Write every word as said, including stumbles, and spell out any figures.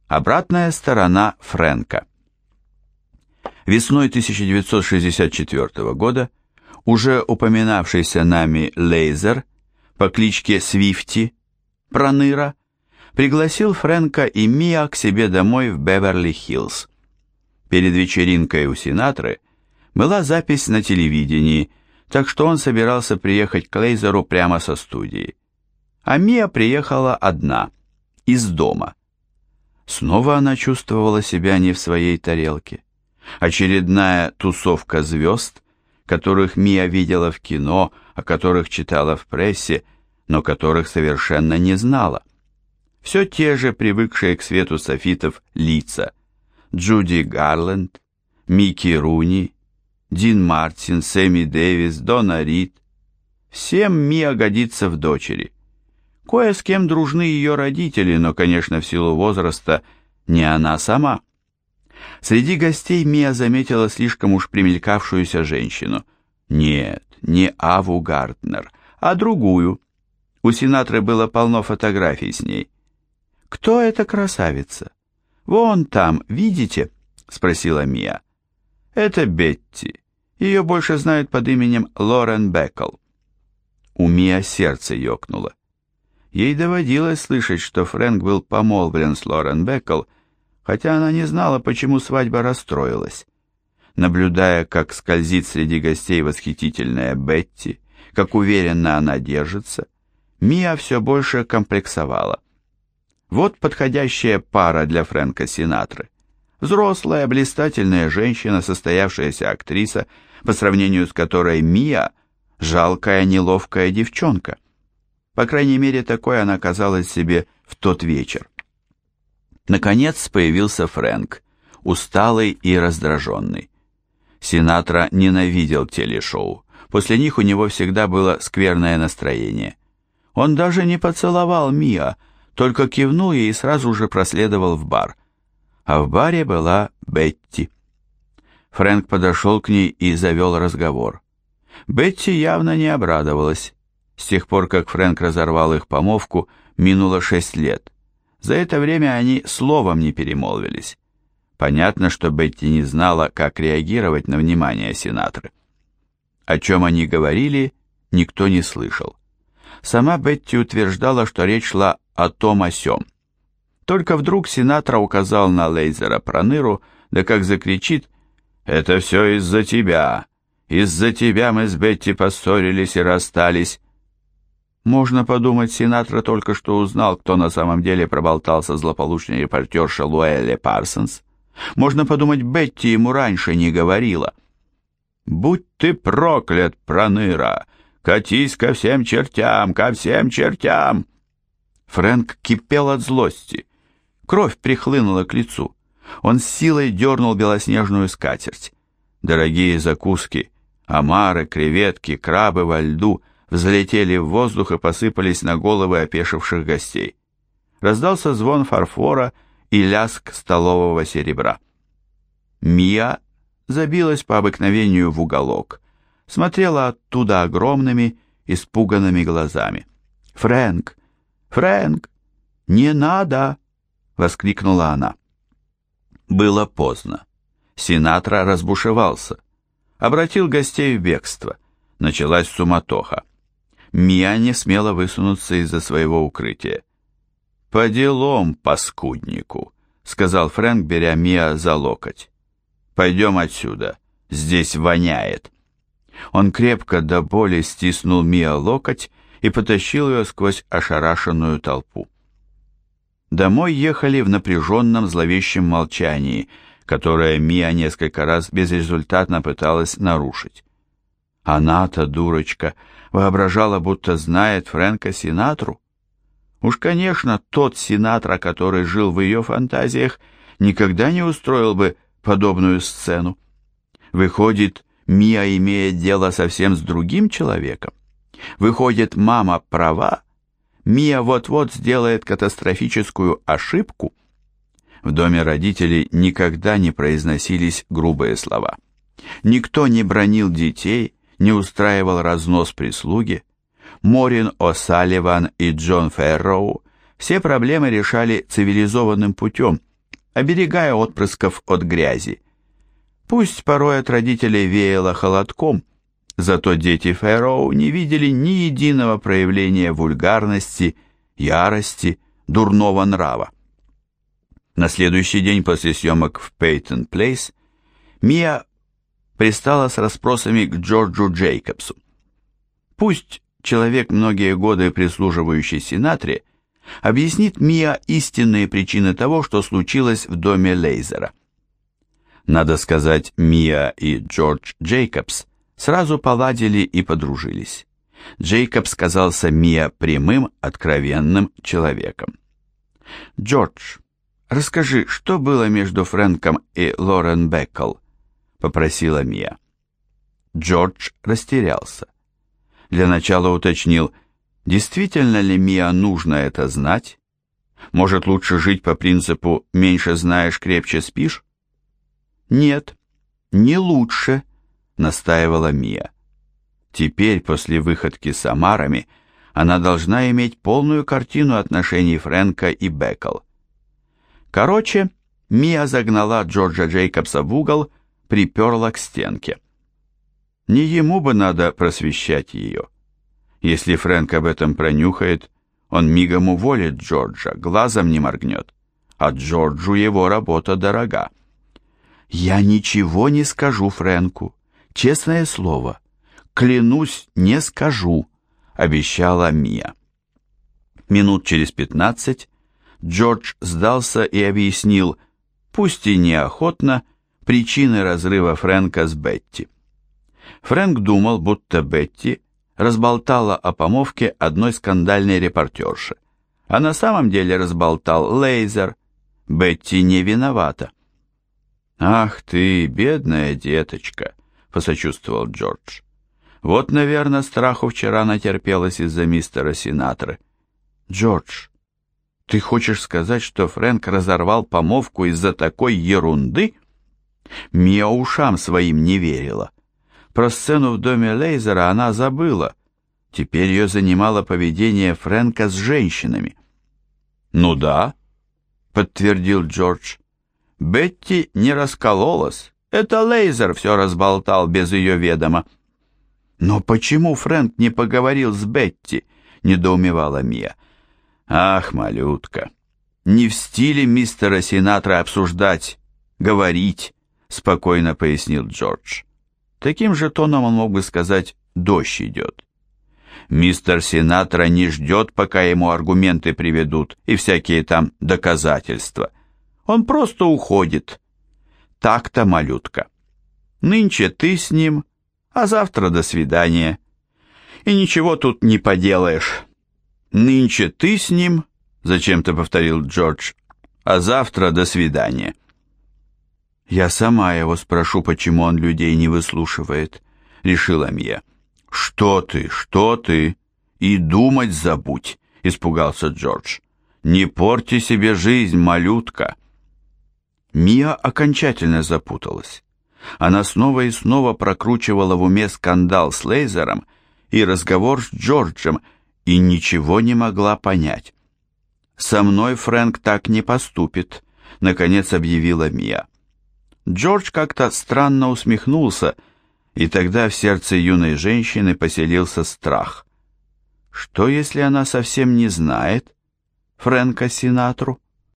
Обратная сторона Фрэнка. Весной тысяча девятьсот шестьдесят четвёртого года уже упоминавшийся нами Лейзер по кличке Свифти, Проныра, пригласил Фрэнка и Миа к себе домой в Беверли-Хиллз. Перед вечеринкой у Синатры была запись на телевидении, так что он собирался приехать к Лейзеру прямо со студии. А Миа приехала одна, из дома. Снова она чувствовала себя не в своей тарелке. Очередная тусовка звезд, которых Миа видела в кино, о которых читала в прессе, но которых совершенно не знала. Все те же привыкшие к свету софитов лица. Джуди Гарленд, Микки Руни, Дин Мартин, Сэмми Дэвис, Дonna Рид. Всем Миа годится в дочери. Кое с кем дружны ее родители, но, конечно, в силу возраста не она сама. Среди гостей Миа заметила слишком уж примелькавшуюся женщину. Нет, не Аву Гарднер, а другую. У Синатры было полно фотографий с ней. «Кто эта красавица? Вон там, видите?» — спросила Миа. «Это Бетти. Ее больше знают под именем Лорен Беккл». У Миа сердце ёкнуло. Ей доводилось слышать, что Фрэнк был помолвлен с Лорен Беккл, хотя она не знала, почему свадьба расстроилась. Наблюдая, как скользит среди гостей восхитительная Бетти, как уверенно она держится, Миа все больше комплексовала. Вот подходящая пара для Фрэнка Синатры. Взрослая, блистательная женщина, состоявшаяся актриса, по сравнению с которой Миа – жалкая, неловкая девчонка. По крайней мере, такой она казалась себе в тот вечер. Наконец появился Фрэнк, усталый и раздраженный. Синатра ненавидел телешоу. После них у него всегда было скверное настроение. Он даже не поцеловал Миа, только кивнул ей и сразу же проследовал в бар. А в баре была Бетти. Фрэнк подошел к ней и завел разговор. Бетти явно не обрадовалась. С тех пор, как Фрэнк разорвал их помолвку, минуло шесть лет. За это время они словом не перемолвились. Понятно, что Бетти не знала, как реагировать на внимание Синатры. О чем они говорили, никто не слышал. Сама Бетти утверждала, что речь шла о том о сём. Только вдруг Синатра указал на Лейзера Проныру, да как закричит: «Это все из-за тебя! Из-за тебя мы с Бетти поссорились и расстались!» Можно подумать, Синатра только что узнал, кто на самом деле проболтался злополучной репортерша Луэлле Парсонс. Можно подумать, Бетти ему раньше не говорила. «Будь ты проклят, Проныра! Катись ко всем чертям, ко всем чертям!» Фрэнк кипел от злости. Кровь прихлынула к лицу. Он с силой дернул белоснежную скатерть. Дорогие закуски, омары, креветки, крабы во льду взлетели в воздух и посыпались на головы опешивших гостей. Раздался звон фарфора и лязг столового серебра. Миа забилась по обыкновению в уголок, смотрела оттуда огромными, испуганными глазами. «Фрэнк! Фрэнк! Не надо!» — воскликнула она. Было поздно. Синатра разбушевался, обратил гостей в бегство. Началась суматоха. Миа не смела высунуться из-за своего укрытия. «По делам, паскуднику», — сказал Фрэнк, беря Миа за локоть. «Пойдем отсюда, здесь воняет». Он крепко до боли стиснул Миа локоть и потащил ее сквозь ошарашенную толпу. Домой ехали в напряженном зловещем молчании, которое Миа несколько раз безрезультатно пыталась нарушить. Она-то, дурочка, воображала, будто знает Фрэнка Синатру. Уж, конечно, тот Синатра, который жил в ее фантазиях, никогда не устроил бы подобную сцену. Выходит, Миа имеет дело совсем с другим человеком. Выходит, мама права. Миа вот-вот сделает катастрофическую ошибку. В доме родителей никогда не произносились грубые слова. Никто не бранил детей, не устраивал разнос прислуги. Морин О'Салливан и Джон Ферроу все проблемы решали цивилизованным путем, оберегая отпрысков от грязи. Пусть порой от родителей веяло холодком, зато дети Фэрроу не видели ни единого проявления вульгарности, ярости, дурного нрава. На следующий день после съемок в Пейтон Плейс Мия пристала с расспросами к Джорджу Джейкобсу. Пусть человек, многие годы прислуживающий Синатре, объяснит Мия истинные причины того, что случилось в доме Лейзера. Надо сказать, Мия и Джордж Джейкобс сразу поладили и подружились. Джейкобс казался Мия прямым, откровенным человеком. «Джордж, расскажи, что было между Фрэнком и Лорен Беккл?» — попросила Мия. Джордж растерялся. Для начала уточнил, действительно ли Мия нужно это знать? Может, лучше жить по принципу «меньше знаешь, крепче спишь»? «Нет, не лучше», — настаивала Мия. Теперь, после выходки с омарами, она должна иметь полную картину отношений Фрэнка и Беккл. Короче, Мия загнала Джорджа Джейкобса в угол, приперла к стенке. Не ему бы надо просвещать ее. Если Фрэнк об этом пронюхает, он мигом уволит Джорджа, глазом не моргнет, а Джорджу его работа дорога. «Я ничего не скажу Фрэнку, честное слово, клянусь, не скажу», — обещала Мия. Минут через пятнадцать Джордж сдался и объяснил, пусть и неохотно, причины разрыва Фрэнка с Бетти. Фрэнк думал, будто Бетти разболтала о помолвке одной скандальной репортерши, а на самом деле разболтал Лейзер. Бетти не виновата. «Ах ты, бедная деточка», — посочувствовал Джордж. «Вот, наверное, страху вчера натерпелась из-за мистера Синатры». «Джордж, ты хочешь сказать, что Фрэнк разорвал помолвку из-за такой ерунды?» Мия ушам своим не верила. Про сцену в доме Лейзера она забыла. Теперь ее занимало поведение Фрэнка с женщинами. «Ну да», — подтвердил Джордж. «Бетти не раскололась. Это Лейзер все разболтал без ее ведома». «Но почему Фрэнк не поговорил с Бетти?» — недоумевала Мия. «Ах, малютка, не в стиле мистера Синатра обсуждать, говорить», — спокойно пояснил Джордж. Таким же тоном он мог бы сказать «дождь идет». Мистер Синатра не ждет, пока ему аргументы приведут и всякие там доказательства. Он просто уходит. Так-то, малютка. Нынче ты с ним, а завтра до свидания. И ничего тут не поделаешь. Нынче ты с ним, зачем-то повторил Джордж, а завтра до свидания. Я сама его спрошу, почему он людей не выслушивает, решила Мия. Что ты, что ты? И думать забудь, испугался Джордж. Не порти себе жизнь, малютка. Мия окончательно запуталась. Она снова и снова прокручивала в уме скандал с Лейзером и разговор с Джорджем, и ничего не могла понять. «Со мной Фрэнк так не поступит», — наконец объявила Мия. Джордж как-то странно усмехнулся, и тогда в сердце юной женщины поселился страх. Что, если она совсем не знает Фрэнка Синатру?